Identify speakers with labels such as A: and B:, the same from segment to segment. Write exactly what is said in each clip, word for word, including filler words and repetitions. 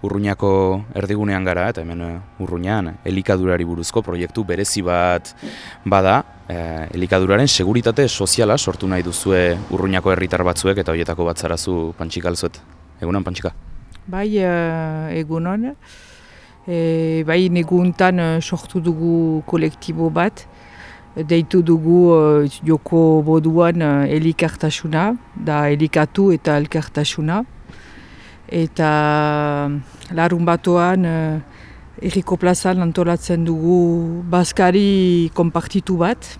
A: Urruñako erdigunean gara, eta hemen Urruñan elikadurari buruzko proiektu berezi bat bada. E, elikaduraren seguritate soziala sortu nahi duzue Urruñako herritar batzuek, eta horietako bat zarazu Pantxika alzuet. Egunon, Pantxika?
B: Bai, uh, egunon. E, bai, neguntan uh, sortu dugu kolektibo bat. Deitu dugu uh, joko boduan uh, elikartasuna, da elikatu eta elkartasuna. Eta larun batoan uh, Herriko plazan antolatzen dugu bazkari konpartitu bat.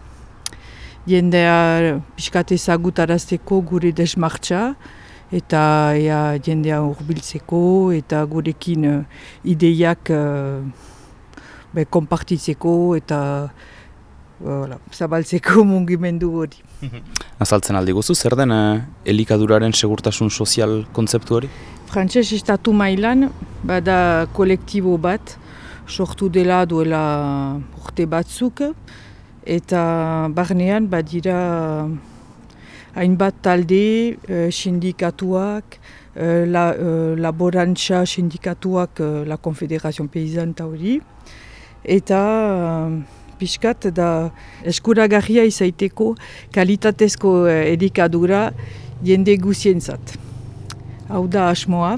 B: Jendea pixkat ezagutarazteko gure desmartxa eta ea, jendea hurbiltzeko eta gurekin uh, ideiak uh, be, konpartitzeko eta Voilà, zabaltzeko mugimendu hori.
A: Azaltzen aldi guzu, zer den uh, elikaduraren segurtasun sozial kontzeptu hori?
B: Frantses estatu mailan bada kolektibo bat sortu dela duela urte batzuk eta barnean badira hainbat talde, uh, sindikatuak, uh, la, uh, laborantza sindikatuak, uh, la Confédération Paysanne eta hori, eta uh, piskat da eskuragarria izaiteko kalitatezko elikadura jende guzientzat. Hau da asmoa.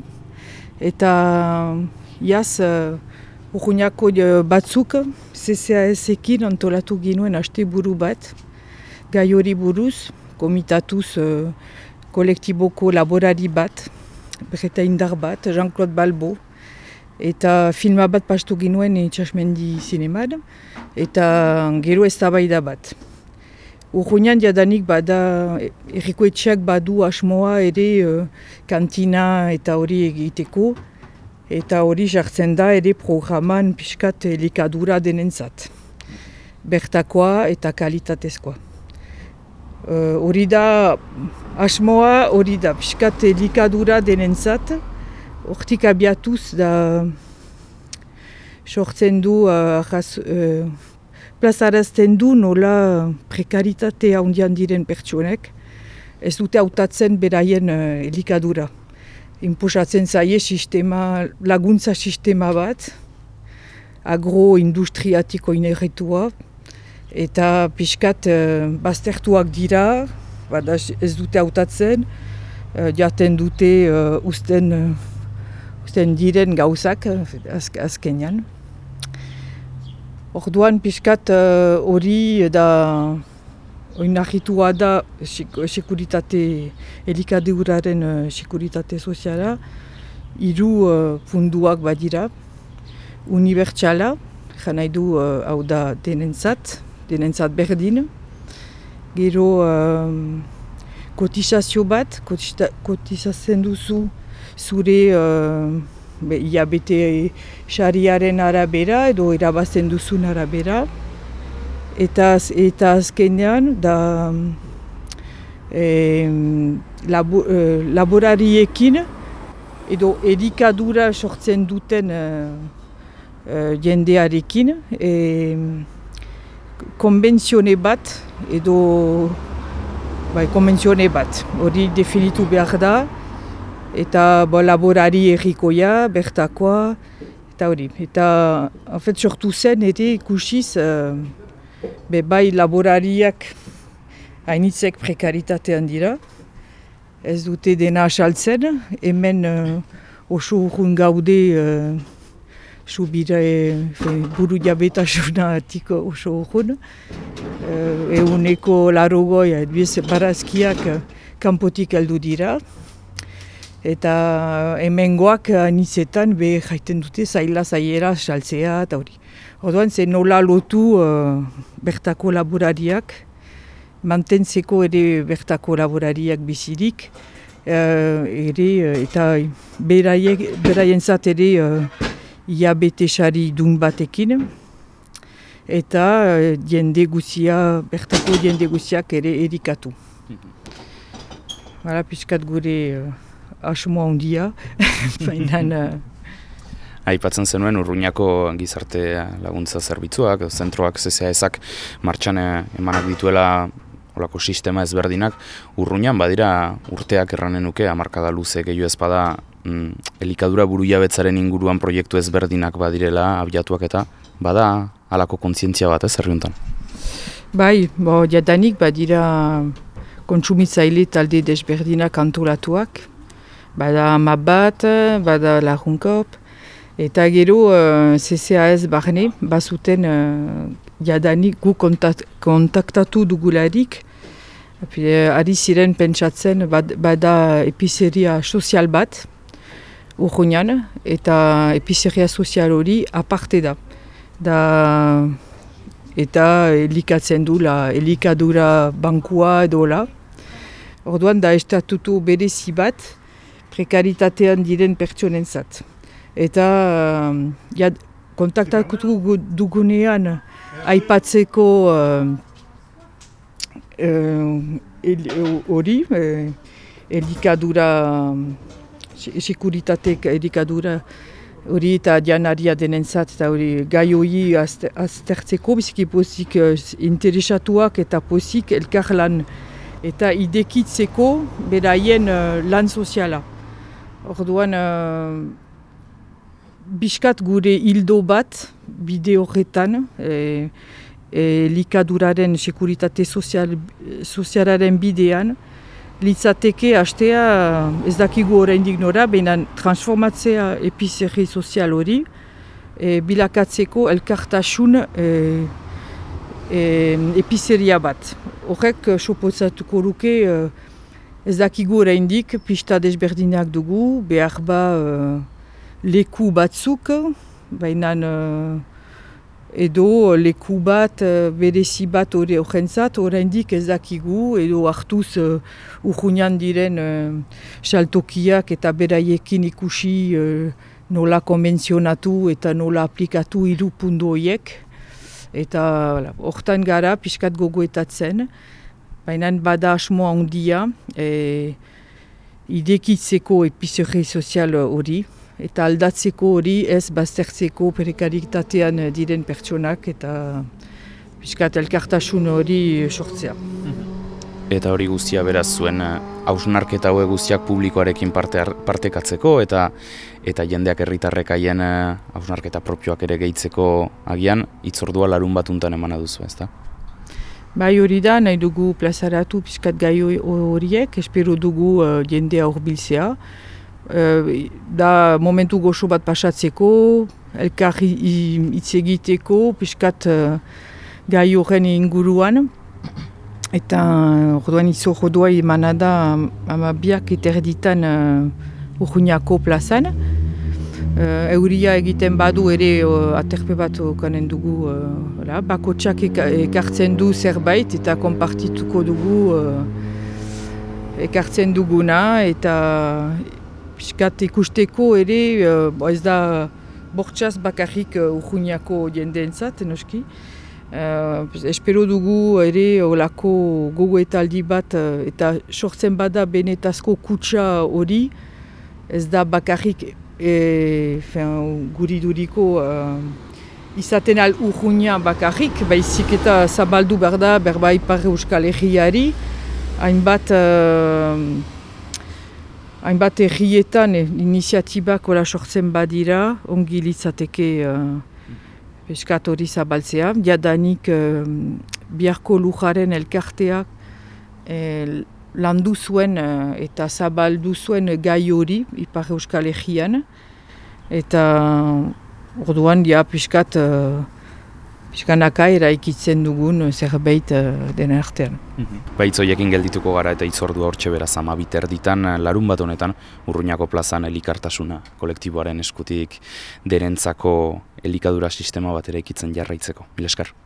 B: Eta iaz uh, Urruñako batzuk C C A S-ekin antolatu ginuen asteburu bat gai hori buruz, komitatuz uh, kolektiboko laborari bat, berreta indar bat, Jean-Claude Balbo, eta filma bat pastu ginuen Itxasmendi zineman, eta gero eztabaida bat. Urruñan jadanik bada, herriko etxeak badu asmoa ere uh, kantina eta hori egiteko, eta hori jartzen da ere programan pixkat elikadura denentzat. Bertakoa eta kalitatezkoa. Uh, hori da asmoa, hori da pixkat elikadura denentzat, hortik abiatuz da sortzen du, uh, raz, uh, plazarazten du nola prekaritatea handian diren pertsonek ez dute hautatzen beraien uh, elikadura. Inposatzen zaie sistema, laguntza sistema bat, agroindustriatiko inerretua, eta pixkat uh, baztertuak dira, bada ez dute hautatzen, uh, jaten dute uh, usten, uh, usten diren gauzak azk, azkenean. Orduan pixkat hori uh, da oinarritua da sekuritate, elikaduraren uh, sekuritate soziala, hiru uh, punduak badira, unibertsala, jan nahi du uh, hau da denentzat, denentzat berdin, gero uh, kotizazio bat, kotizatzen duzu zure uh, Be, ia bete xariaren arabera edo irabazten duzun arabera. Eta, eta azkenean da e, labo, e, laborariekin edo elikadura sortzen duten e, e, jendearekin e, konbentzione bat edo bai, konbentzione bat hori definitu behar da. Eta bo, laborari errikoia, bertakoa, eta hori. Eta en fait, sortu zen ere ikusiz uh, be, bai laborariak hainitzek prekaritatean dira. Ez dute dena asaltzen, hemen uh, oso urrun gaude uh, subira e, buru jabetasuna atiko oso urrun. Uh, euneko larogoi, edbiz barazkiak uh, kanpotik heldu dira. Eta hemengoak anizetan be jaiten dute zaila zaiera saltzea eta hori. Orduan ze nola lotu uh, bertako laborariak, mantentzeko ere bertako laborariak bizirik, uh, ere eta beraientzat ere uh, iabete sari dun batekin, eta uh, jende guzia, bertako jende guziak ere erikatu. Hala pixkat gure uh, asmoa handia, baina...
A: Aipatzen zenuen Urruñako gizarte laguntza zerbitzuak, zentroak C C A S-ak martxan emanak dituela olako sistema ezberdinak, Urruñan badira urteak erranen nuke, hamarkada luze gehiago ezpada, mm, elikadura burujabetzaren inguruan proiektu ezberdinak badirela, abiatuak eta, bada halako kontzientzia bat ez herri honetan.
B: Bai, bo, jadanik badira kontsumitzaile talde desberdinak antolatuak, bada M A B bat, bada Lagunkop, eta gero uh, C C A S barne, bazuten uh, jadanik gu kontak, kontaktatu dugularik, Epi, ari ziren pentsatzen bad, bada epizeria sozial bat, Urruñan, eta epizeria sozial hori aparte da. da eta elikatzen du la elikadura bankua edola. Orduan da estatutu berezi bat prekaritatean diren pertsonentzat. Eta ja, kontaktatu dugunean aipatzeko hori, uh, uh, elikadura, sekuritate elikadura hori eta janaria denentzat eta hori gai hori aztertzeko, biziki pozik interesatuak eta pozik elkarlan eta idekitzeko beraien uh, lan soziala. Orduan, uh, biskat gure hildo bat bide horretan, e, elikaduraren sekuritate sozial, sozialaren bidean, litzateke hastea ez dakigu oraindik nora, baina transformatzea epizerri sozial hori, e, bilakatzeko elkartasun e, e, epizeria bat. Horrek sopotzatuko luke e, ez dakigu oraindik pista desberdinak dugu, behar ba e, leku batzuk, baina e, edo leku bat, berezi bat hori horrentzat, oraindik ez dakigu, edo hartuz uh, Urruñan diren uh, saltokiak eta beraiekin ikusi uh, nola konbentzionatu eta nola aplikatu hiru puntu horiek. Eta hortan gara, pixkat gogoetatzen, baina bada asmo handia, e, idekitzeko epizerri sozial hori, eta aldatzeko hori ez baztertzeko prekaritatean diren pertsonak eta pixkat elkartasun hori sortzea.
A: Eta hori guztia beraz zuen hausnarketa hauek guztiak publikoarekin parte partekatzeko eta eta jendeak herritarrek haien hausnarketa propioak ere gehitzeko agian hitzordua larun batuntan emana duzu, ezta?
B: Bai, hori da, nahi dugu plazaratu pixkat gai horiek, espero dugu uh, jendea horbiltzea. Uh, da momentu goxo bat pasatzeko, elkar hitz egiteko, pixkat uh, gai horren inguruan. Eta orduan izo jodua emana da amabiak eterditan uh, Urruñako plazan. Uh, euria egiten badu ere uh, aterpe bat okanen dugu, uh, bakotsak ekartzen du zerbait eta konpartituko dugu uh, ekartzen duguna eta piskat ikusteko ere, uh, ez da bortxaz bakarrik uh, Urruñako jendeentzat, noski. Uh, espero dugu ere olako gogoetaldi bat uh, eta sortzen bada benetazko kutsa hori, ez da bakarrik e, fin, guriduriko uh, izaten al Urruña bakarrik, baizik eta zabaldu behar da berba Ipar Euskal Herriari, hainbat uh, hainbat herrietan iniziatibak ola sortzen badira, ongi litzateke uh, peskat hori zabaltzea. Jadanik uh, biharko lujaren elkarteak eh, landu zuen uh, eta zabaldu zuen gai hori Ipar Euskal Herrian. Eta orduan ja peskat uh, Piskanaka eraikitzen dugun zerbait uh, den artean.
A: Mm-hmm. Baitz horiekin geldituko gara eta hitzordua hortxe beraz amabit erditan, larun bat honetan Urruñako plazan elikartasuna kolektiboaren eskutik derentzako elikadura sistema bat eraikitzen jarraitzeko. Mil esker.